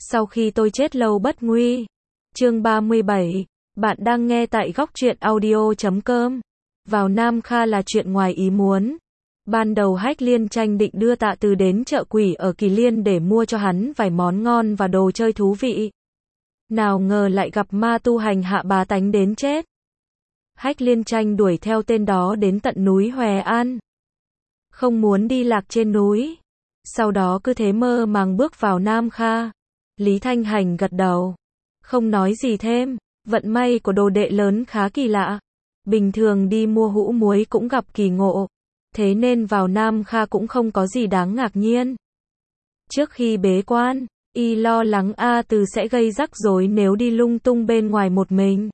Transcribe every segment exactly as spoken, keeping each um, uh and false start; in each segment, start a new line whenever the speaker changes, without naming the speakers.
Sau khi tôi chết lâu bất nguy. Chương ba mươi bảy. Bạn đang nghe tại góc truyện audio chấm com. Vào Nam Kha là chuyện ngoài ý muốn. Ban đầu Hách Liên Tranh định đưa Tạ Từ đến chợ quỷ ở Kỳ Liên để mua cho hắn vài món ngon và đồ chơi thú vị. Nào ngờ lại gặp ma tu hành hạ bá tánh đến chết. Hách Liên Tranh đuổi theo tên đó đến tận núi Hòe An. Không muốn đi lạc trên núi. Sau đó cứ thế mơ màng bước vào Nam Kha. Lý Thanh Hành gật đầu. Không nói gì thêm. Vận may của đồ đệ lớn khá kỳ lạ. Bình thường đi mua hũ muối cũng gặp kỳ ngộ. Thế nên vào Nam Kha cũng không có gì đáng ngạc nhiên. Trước khi bế quan, y lo lắng A Từ sẽ gây rắc rối nếu đi lung tung bên ngoài một mình.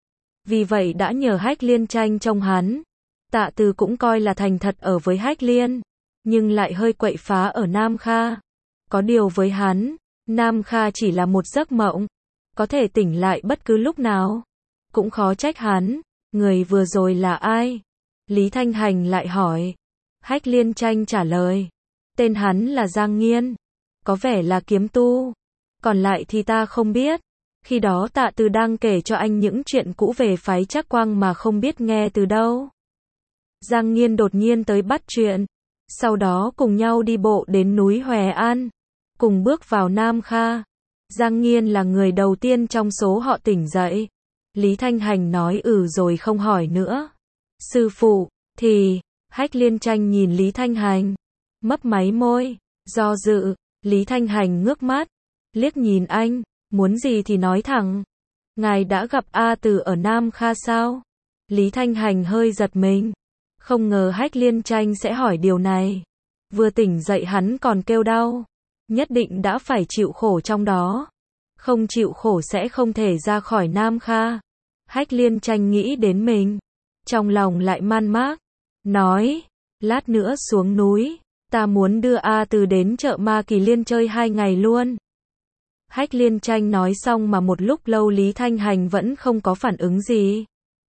Vì vậy đã nhờ Hách Liên Tranh trông hắn. Tạ Từ cũng coi là thành thật ở với Hách Liên, nhưng lại hơi quậy phá ở Nam Kha. Có điều với hắn, Nam Kha chỉ là một giấc mộng, có thể tỉnh lại bất cứ lúc nào. Cũng khó trách hắn, người vừa rồi là ai? Lý Thanh Hành lại hỏi. Hách Liên Tranh trả lời. Tên hắn là Giang Nghiên, có vẻ là kiếm tu. Còn lại thì ta không biết. Khi đó Tạ Từ đang kể cho anh những chuyện cũ về phái Trác Quang mà không biết nghe từ đâu. Giang Nghiên đột nhiên tới bắt chuyện. Sau đó cùng nhau đi bộ đến núi Hòe An, cùng bước vào Nam Kha. Giang Nghiên là người đầu tiên trong số họ tỉnh dậy. Lý Thanh Hành nói ừ rồi không hỏi nữa. Sư phụ, thì... Hách Liên Tranh nhìn Lý Thanh Hành, mấp máy môi, do dự. Lý Thanh Hành ngước mắt, liếc nhìn anh, muốn gì thì nói thẳng. Ngài đã gặp A Từ ở Nam Kha sao? Lý Thanh Hành hơi giật mình. Không ngờ Hách Liên Tranh sẽ hỏi điều này. Vừa tỉnh dậy hắn còn kêu đau. Nhất định đã phải chịu khổ trong đó. Không chịu khổ sẽ không thể ra khỏi Nam Kha. Hách Liên Tranh nghĩ đến mình. Trong lòng lại man mác. Nói, lát nữa xuống núi. Ta muốn đưa A Từ đến chợ ma Kỳ Liên chơi hai ngày luôn. Hách Liên Tranh nói xong mà một lúc lâu Lý Thanh Hành vẫn không có phản ứng gì.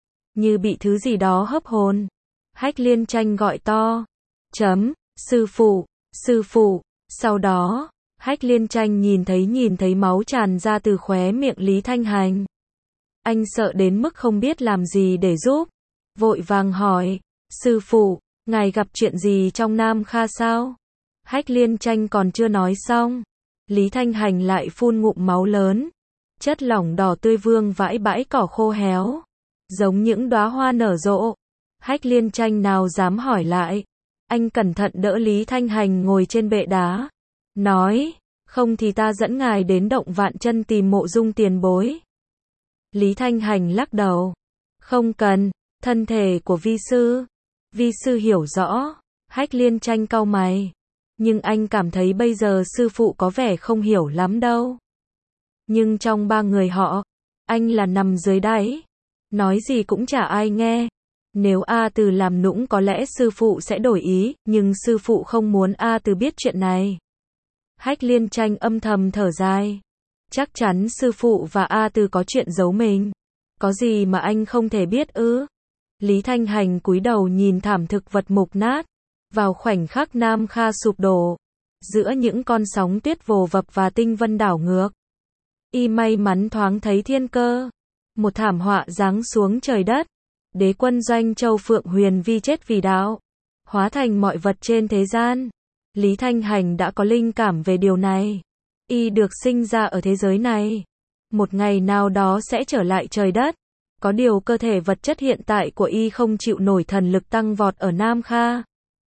Như bị thứ gì đó hấp hồn. Hách Liên Tranh gọi to. Chấm, sư phụ, sư phụ. Sau đó, Hách Liên Tranh nhìn thấy nhìn thấy máu tràn ra từ khóe miệng Lý Thanh Hành. Anh sợ đến mức không biết làm gì để giúp. Vội vàng hỏi, sư phụ, ngài gặp chuyện gì trong Nam Kha sao? Hách Liên Tranh còn chưa nói xong. Lý Thanh Hành lại phun ngụm máu lớn. Chất lỏng đỏ tươi vương vãi bãi cỏ khô héo. Giống những đóa hoa nở rộ. Hách Liên Tranh nào dám hỏi lại. Anh cẩn thận đỡ Lý Thanh Hành ngồi trên bệ đá. Nói, không thì ta dẫn ngài đến động Vạn Chân tìm Mộ Dung tiền bối. Lý Thanh Hành lắc đầu. Không cần, thân thể của vi sư. Vi sư hiểu rõ. Hách Liên Tranh cau mày. Nhưng anh cảm thấy bây giờ sư phụ có vẻ không hiểu lắm đâu. Nhưng trong ba người họ, anh là nằm dưới đáy. Nói gì cũng chả ai nghe. Nếu A Từ làm nũng có lẽ sư phụ sẽ đổi ý, nhưng sư phụ không muốn A Từ biết chuyện này. Hách Liên Tranh âm thầm thở dài. Chắc chắn sư phụ và A Từ có chuyện giấu mình. Có gì mà anh không thể biết ư? Lý Thanh Hành cúi đầu nhìn thảm thực vật mục nát. Vào khoảnh khắc Nam Kha sụp đổ, giữa những con sóng tuyết vồ vập và tinh vân đảo ngược, y may mắn thoáng thấy thiên cơ. Một thảm họa giáng xuống trời đất. Đế quân Doanh Châu Phượng Huyền Vi chết vì đạo, hóa thành mọi vật trên thế gian. Lý Thanh Hành đã có linh cảm về điều này. Y được sinh ra ở thế giới này. Một ngày nào đó sẽ trở lại trời đất. Có điều cơ thể vật chất hiện tại của y không chịu nổi thần lực tăng vọt ở Nam Kha.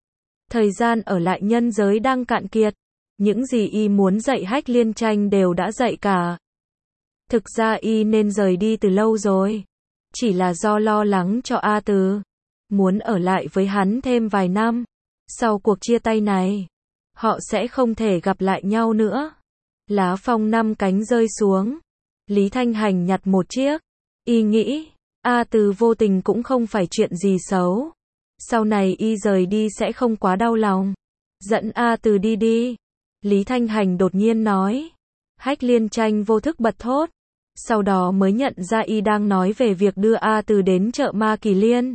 Thời gian ở lại nhân giới đang cạn kiệt. Những gì y muốn dạy Hách Liên Tranh đều đã dạy cả. Thực ra y nên rời đi từ lâu rồi. Chỉ là do lo lắng cho A Từ. Muốn ở lại với hắn thêm vài năm. Sau cuộc chia tay này, họ sẽ không thể gặp lại nhau nữa. Lá phong năm cánh rơi xuống. Lý Thanh Hành nhặt một chiếc. Y nghĩ, A Từ vô tình cũng không phải chuyện gì xấu. Sau này y rời đi sẽ không quá đau lòng. Dẫn A Từ đi đi. Lý Thanh Hành đột nhiên nói. Hách Liên Tranh vô thức bật thốt. Sau đó mới nhận ra y đang nói về việc đưa A Từ đến chợ ma Kỳ Liên.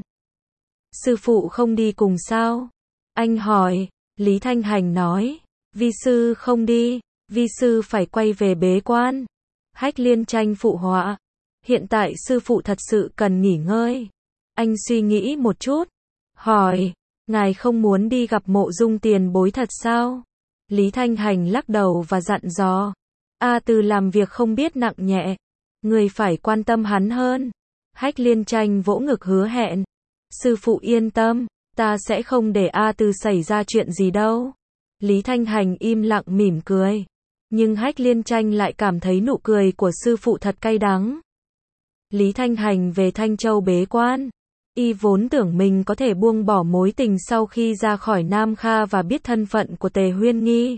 Sư phụ không đi cùng sao? Anh hỏi. Lý Thanh Hành nói. Vi sư không đi. Vi sư phải quay về bế quan. Hách Liên Tranh phụ họa. Hiện tại sư phụ thật sự cần nghỉ ngơi. Anh suy nghĩ một chút. Hỏi, ngài không muốn đi gặp Mộ Dung tiền bối thật sao? Lý Thanh Hành lắc đầu và dặn dò. A Từ làm việc không biết nặng nhẹ. Người phải quan tâm hắn hơn. Hách Liên Tranh vỗ ngực hứa hẹn. Sư phụ yên tâm, ta sẽ không để A Từ xảy ra chuyện gì đâu. Lý Thanh Hành im lặng mỉm cười. Nhưng Hách Liên Tranh lại cảm thấy nụ cười của sư phụ thật cay đắng. Lý Thanh Hành về Thanh Châu bế quan. Y vốn tưởng mình có thể buông bỏ mối tình sau khi ra khỏi Nam Kha và biết thân phận của Tề Huyên Nghi.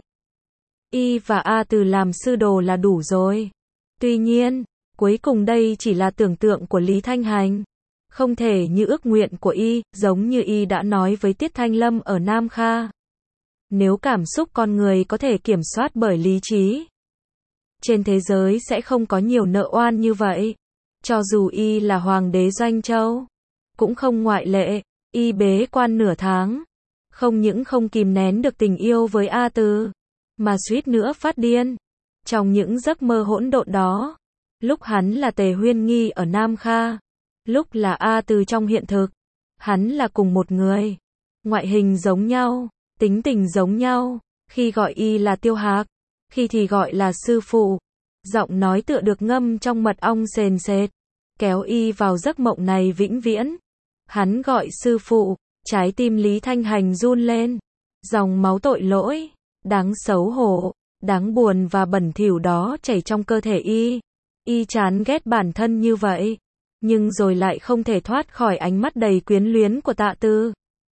Y và A Từ làm sư đồ là đủ rồi. Tuy nhiên, cuối cùng đây chỉ là tưởng tượng của Lý Thanh Hành. Không thể như ước nguyện của Y, giống như Y đã nói với Tiết Thanh Lâm ở Nam Kha. Nếu cảm xúc con người có thể kiểm soát bởi lý trí, trên thế giới sẽ không có nhiều nợ oan như vậy. Cho dù Y là hoàng đế Doanh Châu, cũng không ngoại lệ. Y bế quan nửa tháng, không những không kìm nén được tình yêu với A Từ, mà suýt nữa phát điên. Trong những giấc mơ hỗn độn đó, lúc hắn là Tề Huyên Nghi ở Nam Kha, lúc là A Từ trong hiện thực, hắn là cùng một người. Ngoại hình giống nhau, tính tình giống nhau, khi gọi Y là Tiêu Hạc, khi thì gọi là sư phụ. Giọng nói tựa được ngâm trong mật ong sền sệt, kéo Y vào giấc mộng này vĩnh viễn. Hắn gọi sư phụ, trái tim Lý Thanh Hành run lên. Dòng máu tội lỗi, đáng xấu hổ, đáng buồn và bẩn thỉu đó chảy trong cơ thể Y. Y chán ghét bản thân như vậy, nhưng rồi lại không thể thoát khỏi ánh mắt đầy quyến luyến của Tạ Từ.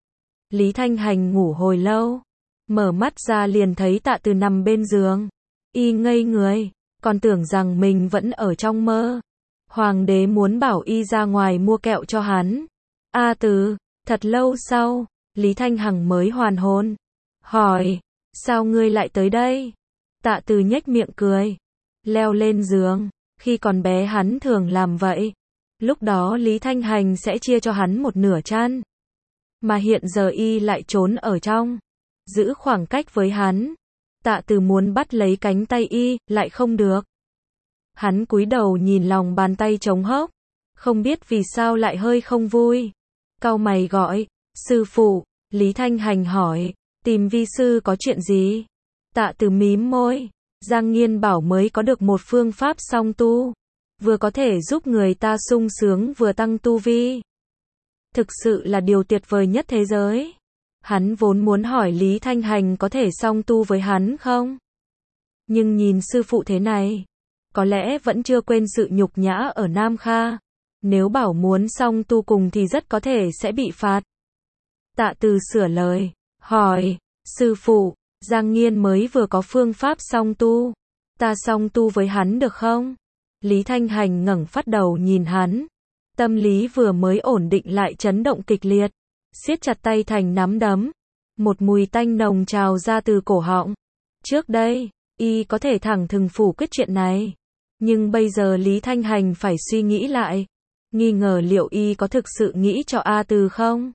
Lý Thanh Hành ngủ hồi lâu, mở mắt ra liền thấy Tạ Từ nằm bên giường. Y ngây người, còn tưởng rằng mình vẫn ở trong mơ. Hoàng đế muốn bảo Y ra ngoài mua kẹo cho hắn. A Từ, thật lâu sau, Lý Thanh Hằng mới hoàn hồn. Hỏi, sao ngươi lại tới đây? Tạ Từ nhếch miệng cười, leo lên giường. Khi còn bé hắn thường làm vậy. Lúc đó Lý Thanh Hành sẽ chia cho hắn một nửa chăn. Mà hiện giờ Y lại trốn ở trong, giữ khoảng cách với hắn. Tạ Từ muốn bắt lấy cánh tay Y, lại không được. Hắn cúi đầu nhìn lòng bàn tay trống hốc, không biết vì sao lại hơi không vui. Cau mày gọi, sư phụ. Lý Thanh Hành hỏi, tìm vi sư có chuyện gì? Tạ Từ mím môi, Giang Nghiên bảo mới có được một phương pháp song tu, vừa có thể giúp người ta sung sướng vừa tăng tu vi. Thực sự là điều tuyệt vời nhất thế giới. Hắn vốn muốn hỏi Lý Thanh Hành có thể song tu với hắn không? Nhưng nhìn sư phụ thế này, có lẽ vẫn chưa quên sự nhục nhã ở Nam Kha. Nếu bảo muốn song tu cùng thì rất có thể sẽ bị phạt. Tạ Từ sửa lời, hỏi, sư phụ, Giang Nghiên mới vừa có phương pháp song tu. Ta song tu với hắn được không? Lý Thanh Hành ngẩng phát đầu nhìn hắn. Tâm lý vừa mới ổn định lại chấn động kịch liệt. Siết chặt tay thành nắm đấm. Một mùi tanh nồng trào ra từ cổ họng. Trước đây, Y có thể thẳng thừng phủ quyết chuyện này. Nhưng bây giờ Lý Thanh Hành phải suy nghĩ lại. Nghi ngờ liệu Y có thực sự nghĩ cho A Từ không?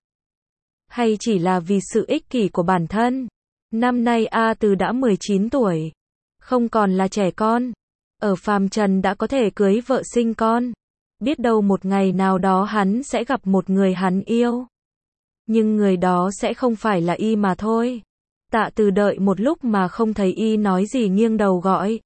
Hay chỉ là vì sự ích kỷ của bản thân? Năm nay A Từ đã mười chín tuổi. Không còn là trẻ con. Ở phàm trần đã có thể cưới vợ sinh con. Biết đâu một ngày nào đó hắn sẽ gặp một người hắn yêu. Nhưng người đó sẽ không phải là Y mà thôi. Tạ Từ đợi một lúc mà không thấy Y nói gì nghiêng đầu gọi.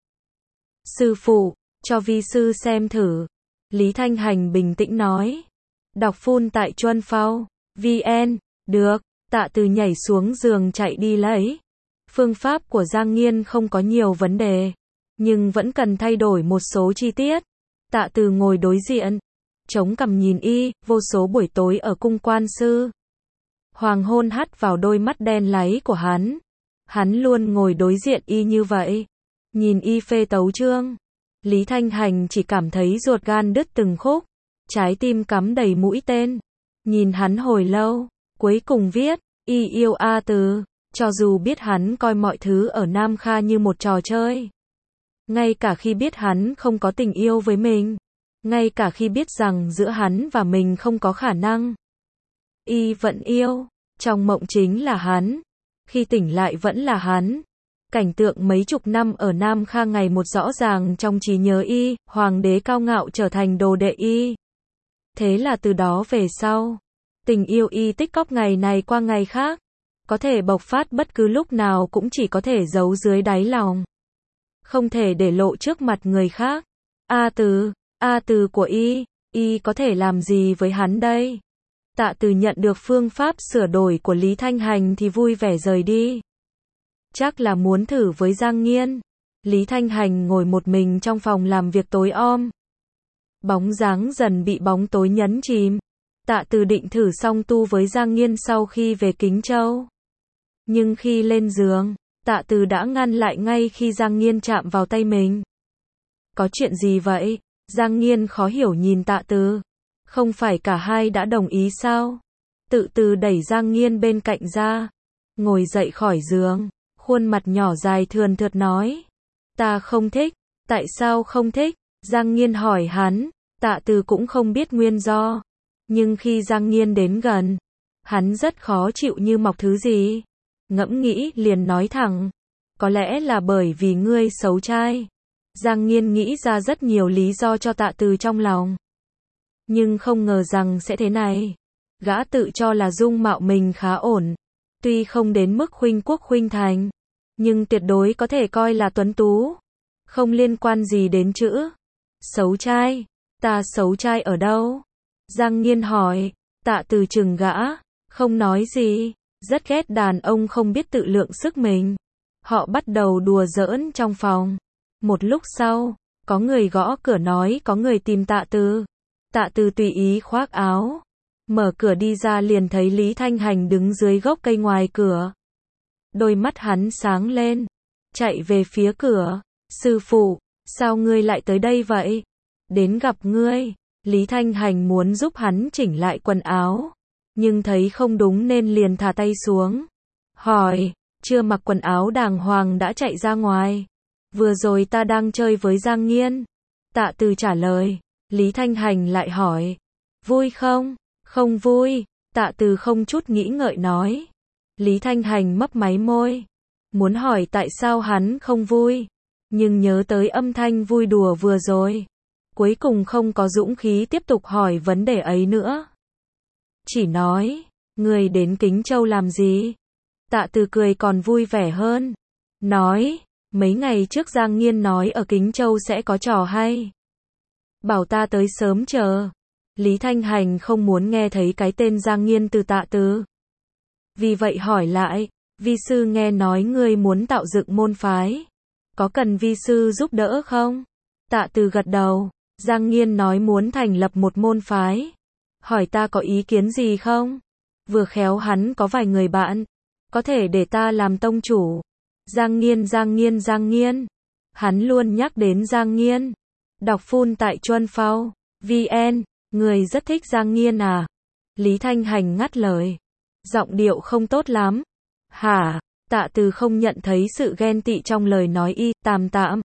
Sư phụ, cho vi sư xem thử. Lý Thanh Hành bình tĩnh nói. Đọc phun tại Chuân Phao, vê en, được. Tạ Từ nhảy xuống giường chạy đi lấy. Phương pháp của Giang Nghiên không có nhiều vấn đề, nhưng vẫn cần thay đổi một số chi tiết. Tạ Từ ngồi đối diện, chống cằm nhìn Y, vô số buổi tối ở cung quan sư. Hoàng hôn hắt vào đôi mắt đen láy của hắn. Hắn luôn ngồi đối diện Y như vậy. Nhìn Y phê tấu chương. Lý Thanh Hành chỉ cảm thấy ruột gan đứt từng khúc. Trái tim cắm đầy mũi tên. Nhìn hắn hồi lâu, cuối cùng viết, Y yêu A Từ. Cho dù biết hắn coi mọi thứ ở Nam Kha như một trò chơi. Ngay cả khi biết hắn không có tình yêu với mình. Ngay cả khi biết rằng giữa hắn và mình không có khả năng. Y vẫn yêu. Trong mộng chính là hắn. Khi tỉnh lại vẫn là hắn. Cảnh tượng mấy chục năm ở Nam Kha ngày một rõ ràng trong trí nhớ y, hoàng đế cao ngạo trở thành đồ đệ y. Thế là từ đó về sau, tình yêu y tích cóp ngày này qua ngày khác, có thể bộc phát bất cứ lúc nào cũng chỉ có thể giấu dưới đáy lòng, không thể để lộ trước mặt người khác. A Từ, A Từ của y, y có thể làm gì với hắn đây? Tạ Từ nhận được phương pháp sửa đổi của Lý Thanh Hành thì vui vẻ rời đi. Chắc là muốn thử với Giang Nghiên. Lý Thanh Hành ngồi một mình trong phòng làm việc tối om. Bóng dáng dần bị bóng tối nhấn chìm. Tạ Từ định thử song tu với Giang Nghiên sau khi về Kính Châu. Nhưng khi lên giường, Tạ Từ đã ngăn lại ngay khi Giang Nghiên chạm vào tay mình. Có chuyện gì vậy? Giang Nghiên khó hiểu nhìn Tạ Từ. Không phải cả hai đã đồng ý sao? Tự từ đẩy Giang Nghiên bên cạnh ra, ngồi dậy khỏi giường, khuôn mặt nhỏ dài thườn thượt nói. Ta không thích. Tại sao không thích? Giang Nghiên hỏi hắn. Tạ Từ cũng không biết nguyên do. Nhưng khi Giang Nghiên đến gần, hắn rất khó chịu như mọc thứ gì. Ngẫm nghĩ liền nói thẳng. Có lẽ là bởi vì ngươi xấu trai. Giang Nghiên nghĩ ra rất nhiều lý do cho Tạ Từ trong lòng. Nhưng không ngờ rằng sẽ thế này. Gã tự cho là dung mạo mình khá ổn. Tuy không đến mức khuynh quốc khuynh thành, nhưng tuyệt đối có thể coi là tuấn tú. Không liên quan gì đến chữ xấu trai. Ta xấu trai ở đâu? Giang Nghiên hỏi. Tạ Từ chừng gã, không nói gì. Rất ghét đàn ông không biết tự lượng sức mình. Họ bắt đầu đùa giỡn trong phòng. Một lúc sau, có người gõ cửa nói có người tìm Tạ Từ. Tạ Từ tùy ý khoác áo, mở cửa đi ra liền thấy Lý Thanh Hành đứng dưới gốc cây ngoài cửa. Đôi mắt hắn sáng lên, chạy về phía cửa. Sư phụ, sao ngươi lại tới đây vậy? Đến gặp ngươi. Lý Thanh Hành muốn giúp hắn chỉnh lại quần áo, nhưng thấy không đúng nên liền thả tay xuống. Hỏi, chưa mặc quần áo đàng hoàng đã chạy ra ngoài. Vừa rồi ta đang chơi với Giang Nghiên. Tạ Từ trả lời. Lý Thanh Hành lại hỏi. Vui không? Không vui. Tạ Từ không chút nghĩ ngợi nói. Lý Thanh Hành mấp máy môi. Muốn hỏi tại sao hắn không vui. Nhưng nhớ tới âm thanh vui đùa vừa rồi. Cuối cùng không có dũng khí tiếp tục hỏi vấn đề ấy nữa. Chỉ nói. Người đến Kính Châu làm gì? Tạ Từ cười còn vui vẻ hơn. Nói. Mấy ngày trước Giang Nghiên nói ở Kính Châu sẽ có trò hay. Bảo ta tới sớm chờ. Lý Thanh Hành không muốn nghe thấy cái tên Giang Nghiên từ Tạ Từ. Vì vậy hỏi lại, vi sư nghe nói ngươi muốn tạo dựng môn phái. Có cần vi sư giúp đỡ không? Tạ Từ gật đầu. Giang Nghiên nói muốn thành lập một môn phái. Hỏi ta có ý kiến gì không? Vừa khéo hắn có vài người bạn. Có thể để ta làm tông chủ. Giang Nghiên, Giang Nghiên, Giang Nghiên. Hắn luôn nhắc đến Giang Nghiên. Đọc phun tại Chuân Phao, vê en, người rất thích Giang Nghiên à? Lý Thanh Hành ngắt lời. Giọng điệu không tốt lắm. Hả? Tạ Từ không nhận thấy sự ghen tị trong lời nói y, tạm tạm.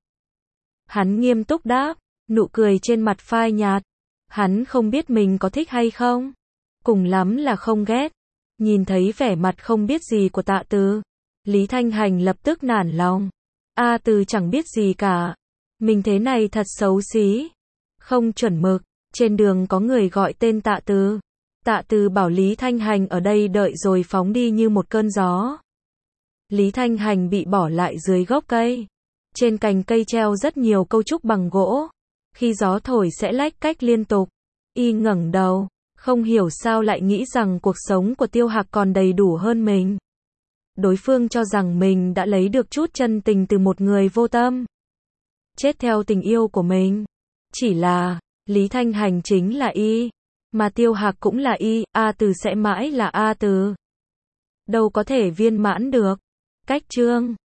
Hắn nghiêm túc đáp, nụ cười trên mặt phai nhạt. Hắn không biết mình có thích hay không. Cùng lắm là không ghét. Nhìn thấy vẻ mặt không biết gì của Tạ Từ, Lý Thanh Hành lập tức nản lòng. A Từ chẳng biết gì cả. Mình thế này thật xấu xí. Không chuẩn mực. Trên đường có người gọi tên Tạ Từ. Tạ Từ bảo Lý Thanh Hành ở đây đợi rồi phóng đi như một cơn gió. Lý Thanh Hành bị bỏ lại dưới gốc cây. Trên cành cây treo rất nhiều câu trúc bằng gỗ. Khi gió thổi sẽ lách cách liên tục. Y ngẩng đầu, không hiểu sao lại nghĩ rằng cuộc sống của Tiêu Hạc còn đầy đủ hơn mình. Đối phương cho rằng mình đã lấy được chút chân tình từ một người vô tâm. Chết theo tình yêu của mình. Chỉ là, Lý Thanh Hành chính là y. Mà Tiêu Hạc cũng là y, A Từ sẽ mãi là A Từ. Đâu có thể viên mãn được. Cách chương